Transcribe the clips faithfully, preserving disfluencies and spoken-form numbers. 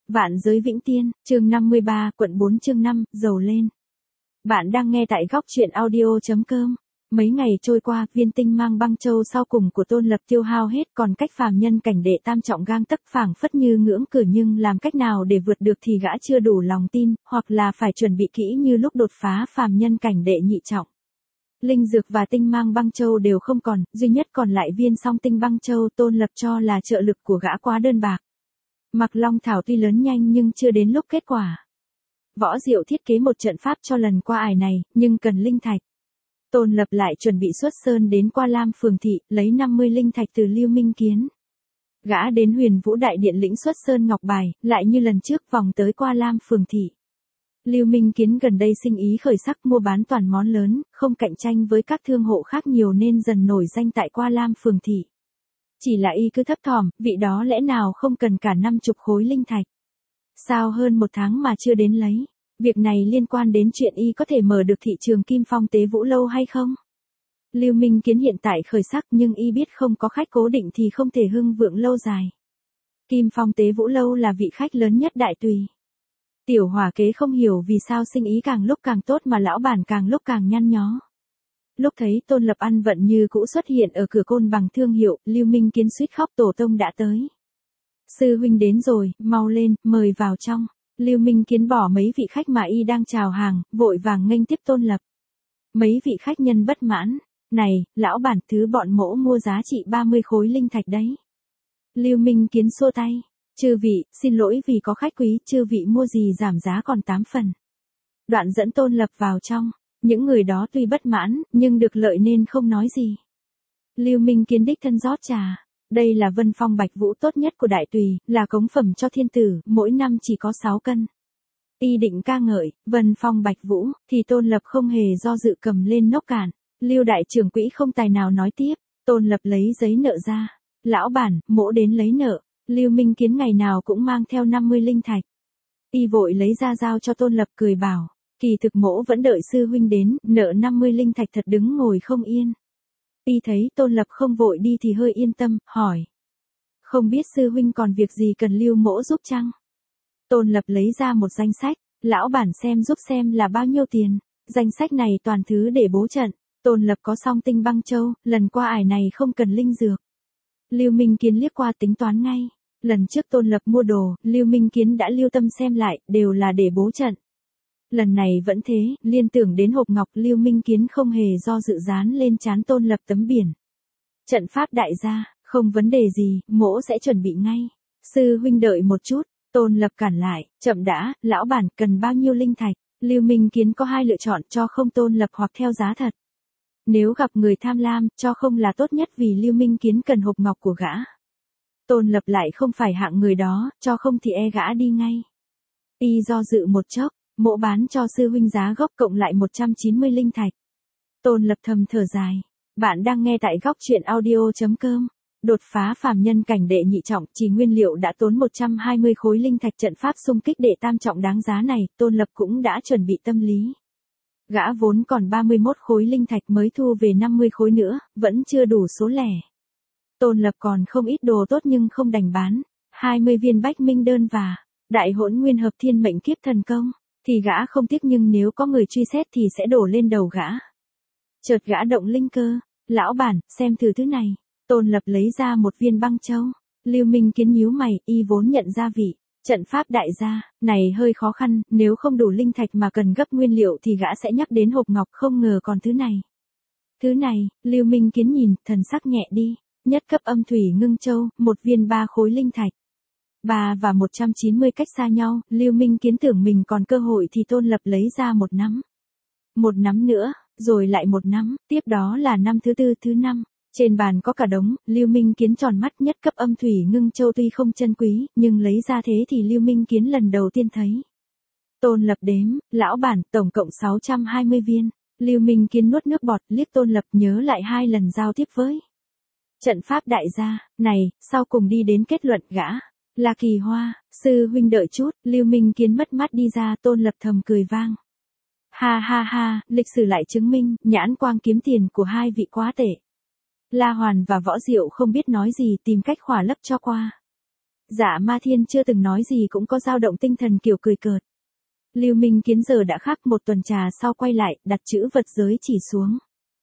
Vạn giới vĩnh tiên, chương năm mươi ba, quận bốn chương năm, dầu lên. Bạn đang nghe tại góc truyện audio chấm com. Mấy ngày trôi qua, viên tinh mang băng châu sau cùng của Tôn Lập tiêu hao hết, còn cách phàm nhân cảnh đệ tam trọng gang tấc phảng phất như ngưỡng cửa, nhưng làm cách nào để vượt được thì gã chưa đủ lòng tin, hoặc là phải chuẩn bị kỹ như lúc đột phá phàm nhân cảnh đệ nhị trọng. Linh dược và tinh mang băng châu đều không còn, duy nhất còn lại viên song tinh băng châu. Tôn Lập cho là trợ lực của gã quá đơn bạc. Mặc Long Thảo tuy lớn nhanh nhưng chưa đến lúc kết quả. Võ Diệu thiết kế một trận pháp cho lần qua ải này, nhưng cần linh thạch. Tôn Lập lại chuẩn bị xuất sơn đến Qua Lam Phường Thị, lấy năm mươi linh thạch từ Lưu Minh Kiến. Gã đến Huyền Vũ Đại Điện lĩnh xuất sơn ngọc bài, lại như lần trước vòng tới Qua Lam Phường Thị. Lưu Minh Kiến gần đây sinh ý khởi sắc, mua bán toàn món lớn, không cạnh tranh với các thương hộ khác nhiều nên dần nổi danh tại Qua Lam Phường Thị. Chỉ là y cứ thấp thỏm, vị đó lẽ nào không cần cả năm chục khối linh thạch. Sao hơn một tháng mà chưa đến lấy. Việc này liên quan đến chuyện y có thể mở được thị trường Kim Phong Tế Vũ lâu hay không? Lưu Minh Kiến hiện tại khởi sắc, nhưng y biết không có khách cố định thì không thể hưng vượng lâu dài. Kim Phong Tế Vũ lâu là vị khách lớn nhất Đại Tùy. Tiểu Hỏa Kế không hiểu vì sao sinh ý càng lúc càng tốt mà lão bản càng lúc càng nhăn nhó. Lúc thấy Tôn Lập ăn vận như cũ xuất hiện ở cửa Côn Bằng thương hiệu, Lưu Minh Kiến suýt khóc, tổ tông đã tới. Sư huynh đến rồi, mau lên, mời vào trong. Lưu Minh Kiến bỏ mấy vị khách mà y đang chào hàng, vội vàng nghênh tiếp Tôn Lập. Mấy vị khách nhân bất mãn, này, lão bản, thứ bọn mỗ mua giá trị ba mươi khối linh thạch đấy. Lưu Minh Kiến xua tay, chư vị, xin lỗi vì có khách quý, chư vị mua gì giảm giá còn tám phần. Đoạn dẫn Tôn Lập vào trong. Những người đó tuy bất mãn, nhưng được lợi nên không nói gì. Lưu Minh Kiến đích thân rót trà. Đây là Vân Phong Bạch Vũ tốt nhất của Đại Tùy, là cống phẩm cho thiên tử, mỗi năm chỉ có sáu cân. Y định ca ngợi, Vân Phong Bạch Vũ, thì Tôn Lập không hề do dự cầm lên nốc cạn. Lưu đại trưởng quỹ không tài nào nói tiếp, Tôn Lập lấy giấy nợ ra. Lão bản, mỗ đến lấy nợ. Lưu Minh Kiến ngày nào cũng mang theo năm mươi linh thạch. Y vội lấy ra giao cho Tôn Lập, cười bảo. Kỳ thực mỗ vẫn đợi sư huynh đến, nợ năm mươi linh thạch thật đứng ngồi không yên. Y thấy Tôn Lập không vội đi thì hơi yên tâm, hỏi. Không biết sư huynh còn việc gì cần Lưu mỗ giúp chăng? Tôn Lập lấy ra một danh sách, lão bản xem giúp xem là bao nhiêu tiền. Danh sách này toàn thứ để bố trận. Tôn Lập có song tinh băng châu, lần qua ải này không cần linh dược. Lưu Minh Kiến liếc qua tính toán ngay. Lần trước Tôn Lập mua đồ, Lưu Minh Kiến đã lưu tâm xem lại, đều là để bố trận. Lần này vẫn thế, liên tưởng đến hộp ngọc, Lưu Minh Kiến không hề do dự dán lên trán Tôn Lập tấm biển. Trận pháp đại gia, không vấn đề gì, mỗ sẽ chuẩn bị ngay. Sư huynh đợi một chút, Tôn Lập cản lại, chậm đã, lão bản cần bao nhiêu linh thạch. Lưu Minh Kiến có hai lựa chọn, cho không Tôn Lập hoặc theo giá thật. Nếu gặp người tham lam, cho không là tốt nhất vì Lưu Minh Kiến cần hộp ngọc của gã. Tôn Lập lại không phải hạng người đó, cho không thì e gã đi ngay. Y do dự một chốc. Mỗ bán cho sư huynh giá gốc cộng lại một trăm chín mươi linh thạch. Tôn Lập thầm thở dài. Bạn đang nghe tại góc truyện audio chấm com. Đột phá phàm nhân cảnh đệ nhị trọng, chỉ nguyên liệu đã tốn một trăm hai mươi khối linh thạch, trận pháp xung kích đệ tam trọng đáng giá này, Tôn Lập cũng đã chuẩn bị tâm lý. Gã vốn còn ba mươi mốt khối linh thạch mới thu về năm mươi khối nữa, vẫn chưa đủ số lẻ. Tôn Lập còn không ít đồ tốt nhưng không đành bán. hai mươi viên bách minh đơn và đại hỗn nguyên hợp thiên mệnh kiếp thần công. Thì gã không tiếc, nhưng nếu có người truy xét thì sẽ đổ lên đầu gã. Chợt gã động linh cơ, lão bản, xem thử thứ này. Tôn Lập lấy ra một viên băng châu. Lưu Minh Kiến nhíu mày, y vốn nhận ra vị trận pháp đại gia này hơi khó khăn, nếu không đủ linh thạch mà cần gấp nguyên liệu thì gã sẽ nhắc đến hộp ngọc, không ngờ còn thứ này. Thứ này, Lưu Minh Kiến nhìn, thần sắc nhẹ đi, nhất cấp âm thủy ngưng châu, một viên ba khối linh thạch. Ba và một trăm chín mươi cách xa nhau, Lưu Minh Kiến tưởng mình còn cơ hội thì Tôn Lập lấy ra một nắm. Một nắm nữa, rồi lại một nắm, tiếp đó là năm thứ tư, thứ năm. Trên bàn có cả đống, Lưu Minh Kiến tròn mắt, nhất cấp âm thủy ngưng châu tuy không chân quý, nhưng lấy ra thế thì Lưu Minh Kiến lần đầu tiên thấy. Tôn Lập đếm, lão bản, tổng cộng sáu trăm hai mươi viên. Lưu Minh Kiến nuốt nước bọt, liếc Tôn Lập, nhớ lại hai lần giao tiếp với trận pháp đại gia này, sau cùng đi đến kết luận gã là Kỳ Hoa. Sư huynh đợi chút. Lưu Minh Kiến mất mắt đi ra. Tôn Lập thầm cười vang. Ha ha ha, lịch sử lại chứng minh, nhãn quang kiếm tiền của hai vị quá tệ. La Hoàn và Võ Diệu không biết nói gì, tìm cách khỏa lấp cho qua. Dạ Ma Thiên chưa từng nói gì cũng có dao động tinh thần kiểu cười cợt. Lưu Minh Kiến giờ đã khác một tuần trà sau quay lại, đặt chữ vật giới chỉ xuống.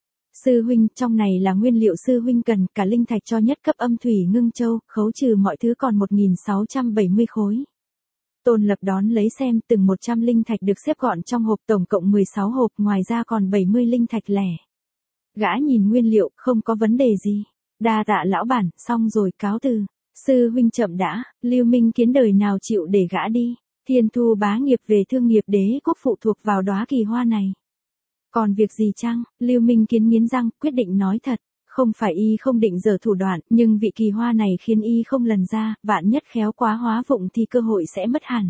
Sư huynh, trong này là nguyên liệu sư huynh cần, cả linh thạch cho nhất cấp âm thủy ngưng châu, khấu trừ mọi thứ còn một nghìn sáu trăm bảy mươi khối. Tôn Lập đón lấy xem, từng một trăm linh thạch được xếp gọn trong hộp, tổng cộng mười sáu hộp, ngoài ra còn bảy mươi linh thạch lẻ. Gã nhìn nguyên liệu, không có vấn đề gì. Đa tạ lão bản, xong rồi, cáo từ. Sư huynh chậm đã, Lưu Minh Kiến đời nào chịu để gã đi. Thiên thu bá nghiệp về thương nghiệp đế quốc phụ thuộc vào đóa kỳ hoa này. Còn việc gì chăng? Lưu Minh Kiến nghiến răng, quyết định nói thật. Không phải y không định giở thủ đoạn, nhưng vị kỳ hoa này khiến y không lần ra, vạn nhất khéo quá hóa vụng thì cơ hội sẽ mất hẳn.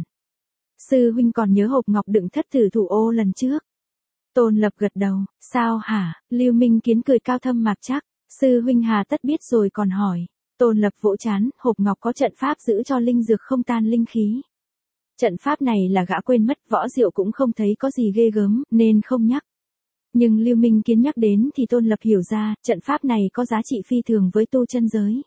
Sư huynh còn nhớ hộp ngọc đựng thất tử thủ ô lần trước. Tôn Lập gật đầu, sao hả? Lưu Minh Kiến cười cao thâm mạc chắc, sư huynh hà tất biết rồi còn hỏi. Tôn Lập vỗ chán, hộp ngọc có trận pháp giữ cho linh dược không tan linh khí. Trận pháp này là gã quên mất, Võ Diệu cũng không thấy có gì ghê gớm, nên không nhắc. Nhưng Lưu Minh Kiến nhắc đến thì Tôn Lập hiểu ra, trận pháp này có giá trị phi thường với tu chân giới.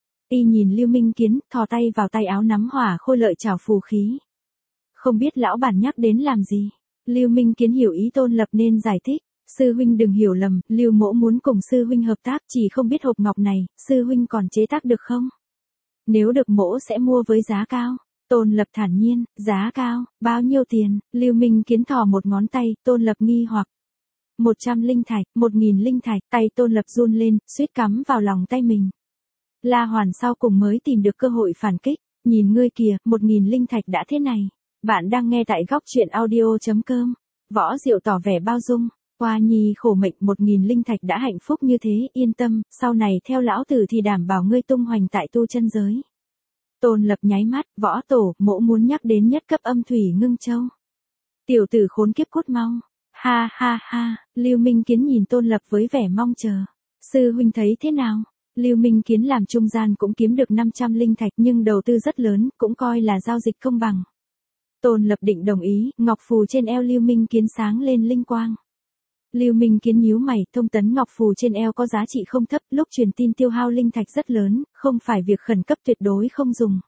Y nhìn Lưu Minh Kiến, thò tay vào tay áo nắm hỏa khôi lợi trảo phù khí. Không biết lão bản nhắc đến làm gì? Lưu Minh Kiến hiểu ý Tôn Lập nên giải thích. Sư huynh đừng hiểu lầm, Lưu mỗ muốn cùng sư huynh hợp tác, chỉ không biết hộp ngọc này, sư huynh còn chế tác được không? Nếu được mỗ sẽ mua với giá cao. Tôn Lập thản nhiên, giá cao, bao nhiêu tiền? Lưu Minh Kiến thò một ngón tay, Tôn Lập nghi hoặc. Một trăm linh thạch, một nghìn linh thạch, tay Tôn Lập run lên, suýt cắm vào lòng tay mình. La Hoàn sau cùng mới tìm được cơ hội phản kích, nhìn ngươi kìa, một nghìn linh thạch đã thế này. Bạn đang nghe tại góc truyện audio chấm com. Võ Diệu tỏ vẻ bao dung. Hoa nhi khổ mệnh, một nghìn linh thạch đã hạnh phúc như thế, yên tâm, sau này theo lão tử thì đảm bảo ngươi tung hoành tại tu chân giới. Tôn Lập nháy mắt, Võ tổ, mỗ muốn nhắc đến nhất cấp âm thủy ngưng châu. Tiểu tử khốn kiếp cút mau. Ha ha ha, Lưu Minh Kiến nhìn Tôn Lập với vẻ mong chờ. Sư huynh thấy thế nào? Lưu Minh Kiến làm trung gian cũng kiếm được năm trăm linh thạch nhưng đầu tư rất lớn, cũng coi là giao dịch công bằng. Tôn Lập định đồng ý, ngọc phù trên eo Lưu Minh Kiến sáng lên linh quang. Lưu Minh Kiến nhíu mày, thông tấn ngọc phù trên eo có giá trị không thấp, lúc truyền tin tiêu hao linh thạch rất lớn, không phải việc khẩn cấp tuyệt đối không dùng.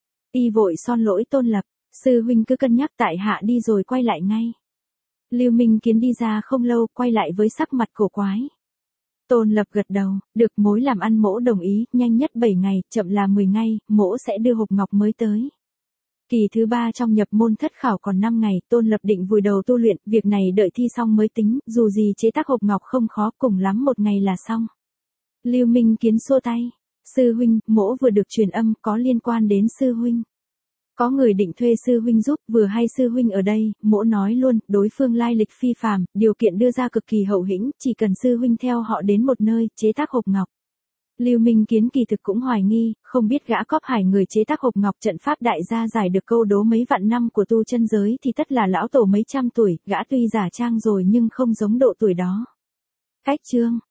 Y vội son lỗi Tôn Lập, sư huynh cứ cân nhắc tại hạ đi rồi quay lại ngay. Lưu Minh Kiến đi ra không lâu, quay lại với sắc mặt cổ quái. Tôn Lập gật đầu, được, mối làm ăn mỗ đồng ý, nhanh nhất bảy ngày, chậm là mười ngày, mỗ sẽ đưa hộp ngọc mới tới. Kỳ thứ ba trong nhập môn thất khảo còn năm ngày, Tôn Lập định vùi đầu tu luyện, việc này đợi thi xong mới tính, dù gì chế tác hộp ngọc không khó, cùng lắm một ngày là xong. Lưu Minh Kiến xua tay, sư huynh, mỗ vừa được truyền âm, có liên quan đến sư huynh. Có người định thuê sư huynh giúp, vừa hay sư huynh ở đây, mỗ nói luôn, đối phương lai lịch phi phàm, điều kiện đưa ra cực kỳ hậu hĩnh, chỉ cần sư huynh theo họ đến một nơi, chế tác hộp ngọc. Lưu Minh Kiến kỳ thực cũng hoài nghi, không biết gã cóp hải người chế tác hộp ngọc trận pháp đại gia giải được câu đố mấy vạn năm của tu chân giới thì tất là lão tổ mấy trăm tuổi, gã tuy giả trang rồi nhưng không giống độ tuổi đó. Cách chương